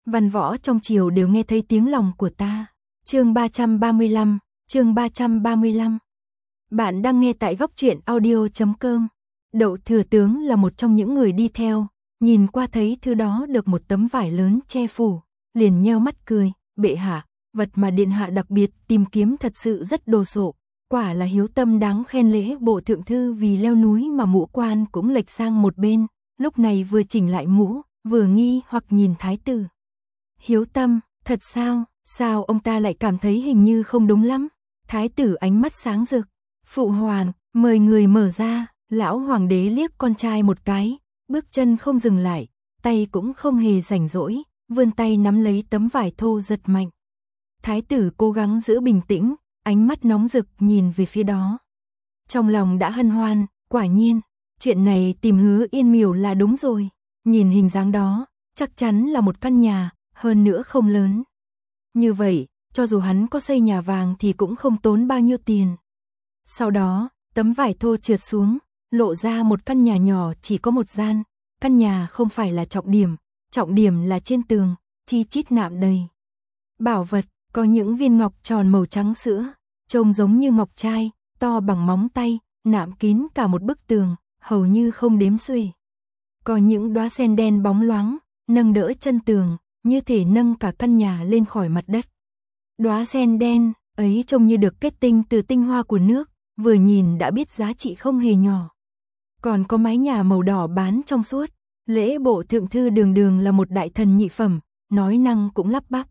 Văn võ trong triều đều nghe thấy tiếng lòng của ta. Chương 335, chương 335. Bạn đang nghe tại góc truyện audio.com. Đậu thừa tướng là một trong những người đi theo, nhìn qua thấy thứ đó được một tấm vải lớn che phủ, liền nheo mắt cười, bệ hạ, vật mà điện hạ đặc biệt tìm kiếm thật sự rất đồ sộ, quả là hiếu tâm đáng khen. Lễ bộ thượng thư vì leo núi mà mũ quan cũng lệch sang một bên, lúc này vừa chỉnh lại mũ, vừa nghi hoặc nhìn thái tử. Hiếu tâm, thật sao, sao ông ta lại cảm thấy hình như không đúng lắm? Thái tử ánh mắt sáng rực, phụ hoàng, mời người mở ra. Lão hoàng đế liếc con trai một cái, bước chân không dừng lại, tay cũng không hề rảnh rỗi, vươn tay nắm lấy tấm vải thô giật mạnh. Thái tử cố gắng giữ bình tĩnh, ánh mắt nóng rực nhìn về phía đó. Trong lòng đã hân hoan, quả nhiên, chuyện này tìm Hứa Yên Miểu là đúng rồi. Nhìn hình dáng đó, chắc chắn là một căn nhà, hơn nữa không lớn. Như vậy, cho dù hắn có xây nhà vàng thì cũng không tốn bao nhiêu tiền. Sau đó, tấm vải thô trượt xuống, lộ ra một căn nhà nhỏ chỉ có một gian. Căn nhà không phải là trọng điểm là trên tường, chi chít nạm đầy bảo vật, có những viên ngọc tròn màu trắng sữa, trông giống như ngọc trai, to bằng móng tay, nạm kín cả một bức tường, hầu như không đếm xuể. Có những đóa sen đen bóng loáng, nâng đỡ chân tường, như thể nâng cả căn nhà lên khỏi mặt đất. Đóa sen đen ấy trông như được kết tinh từ tinh hoa của nước, vừa nhìn đã biết giá trị không hề nhỏ. Còn có mái nhà màu đỏ bán trong suốt, lễ bộ thượng thư đường là một đại thần nhị phẩm, nói năng cũng lắp bắp.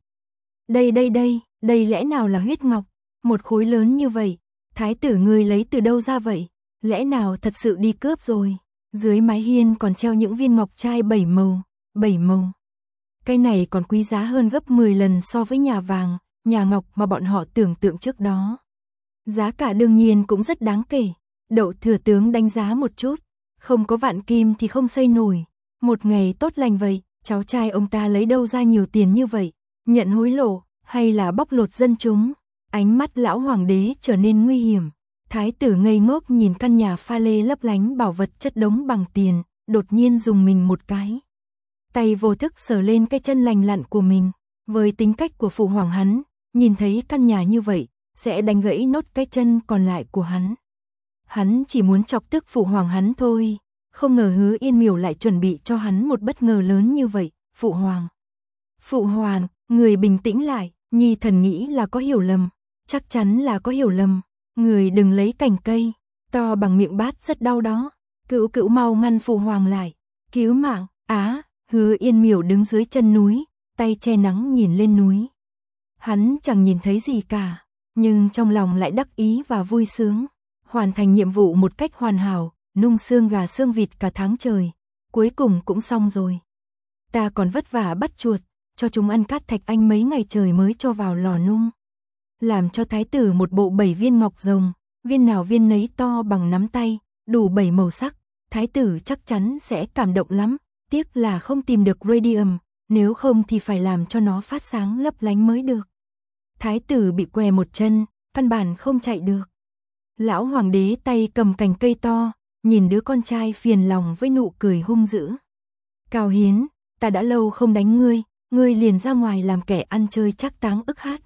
Đây lẽ nào là huyết ngọc, một khối lớn như vậy, thái tử ngươi lấy từ đâu ra vậy, lẽ nào thật sự đi cướp rồi. Dưới mái hiên còn treo những viên ngọc trai 7 màu. Cái này còn quý giá hơn gấp 10 lần so với nhà vàng, nhà ngọc mà bọn họ tưởng tượng trước đó. Giá cả đương nhiên cũng rất đáng kể. Đậu thừa tướng đánh giá một chút, không có vạn kim thì không xây nổi. Một ngày tốt lành vậy, cháu trai ông ta lấy đâu ra nhiều tiền như vậy, nhận hối lộ hay là bóc lột dân chúng? Ánh mắt lão hoàng đế trở nên nguy hiểm. Thái tử ngây ngốc nhìn căn nhà pha lê lấp lánh bảo vật chất đống bằng tiền, đột nhiên dùng mình một cái. Tay vô thức sờ lên cái chân lành lặn của mình. Với tính cách của phụ hoàng hắn, nhìn thấy căn nhà như vậy, sẽ đánh gãy nốt cái chân còn lại của hắn. Hắn chỉ muốn chọc tức phụ hoàng hắn thôi, không ngờ Hứa Yên Miểu lại chuẩn bị cho hắn một bất ngờ lớn như vậy. Phụ hoàng, người bình tĩnh lại, nhi thần nghĩ là có hiểu lầm, chắc chắn là có hiểu lầm. Người đừng lấy cành cây, to bằng miệng bát rất đau đó. Cữu mau ngăn phụ hoàng lại, cứu mạng. Hứa Yên Miểu đứng dưới chân núi, tay che nắng nhìn lên núi. Hắn chẳng nhìn thấy gì cả, nhưng trong lòng lại đắc ý và vui sướng. Hoàn thành nhiệm vụ một cách hoàn hảo, nung xương gà xương vịt cả tháng trời, cuối cùng cũng xong rồi. Ta còn vất vả bắt chuột, cho chúng ăn cát thạch anh mấy ngày trời mới cho vào lò nung. Làm cho thái tử một bộ 7 viên ngọc rồng, viên nào viên nấy to bằng nắm tay, đủ 7 màu sắc. Thái tử chắc chắn sẽ cảm động lắm, tiếc là không tìm được radium, nếu không thì phải làm cho nó phát sáng lấp lánh mới được. Thái tử bị què một chân, căn bản không chạy được. Lão hoàng đế tay cầm cành cây to, nhìn đứa con trai phiền lòng với nụ cười hung dữ. Cao Hiến, ta đã lâu không đánh ngươi liền ra ngoài làm kẻ ăn chơi trác táng ức hát.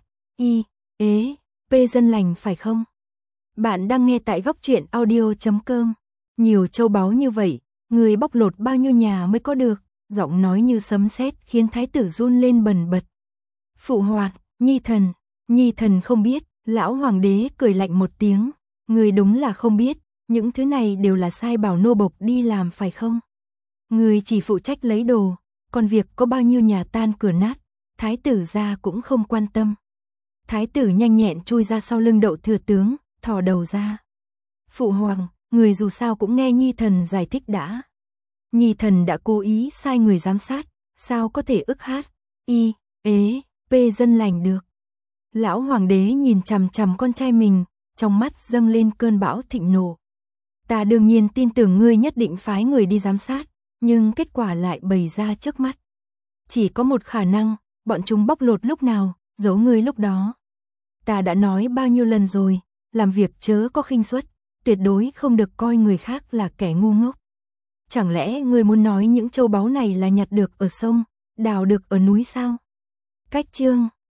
Dân lành phải không? Bạn đang nghe tại góc truyện audio.com. Nhiều châu báu như vậy, người bóc lột bao nhiêu nhà mới có được? Giọng nói như sấm sét khiến thái tử run lên bần bật. Phụ hoàng, nhi thần không biết. Lão hoàng đế cười lạnh một tiếng. Người đúng là không biết, những thứ này đều là sai bảo nô bộc đi làm phải không? Người chỉ phụ trách lấy đồ, còn việc có bao nhiêu nhà tan cửa nát, thái tử gia cũng không quan tâm. Thái tử nhanh nhẹn chui ra sau lưng Đậu thừa tướng, thò đầu ra. Phụ hoàng, người dù sao cũng nghe nhi thần giải thích đã. Nhi thần đã cố ý sai người giám sát, sao có thể ức hát dân lành được. Lão hoàng đế nhìn chằm chằm con trai mình, trong mắt dâng lên cơn bão thịnh nộ. Ta đương nhiên tin tưởng ngươi nhất định phái người đi giám sát, nhưng kết quả lại bày ra trước mắt. Chỉ có một khả năng, bọn chúng bóc lột lúc nào, giấu ngươi lúc đó. Ta đã nói bao nhiêu lần rồi, làm việc chớ có khinh suất, tuyệt đối không được coi người khác là kẻ ngu ngốc. Chẳng lẽ ngươi muốn nói những châu báu này là nhặt được ở sông, Đào được ở núi sao? Cách chương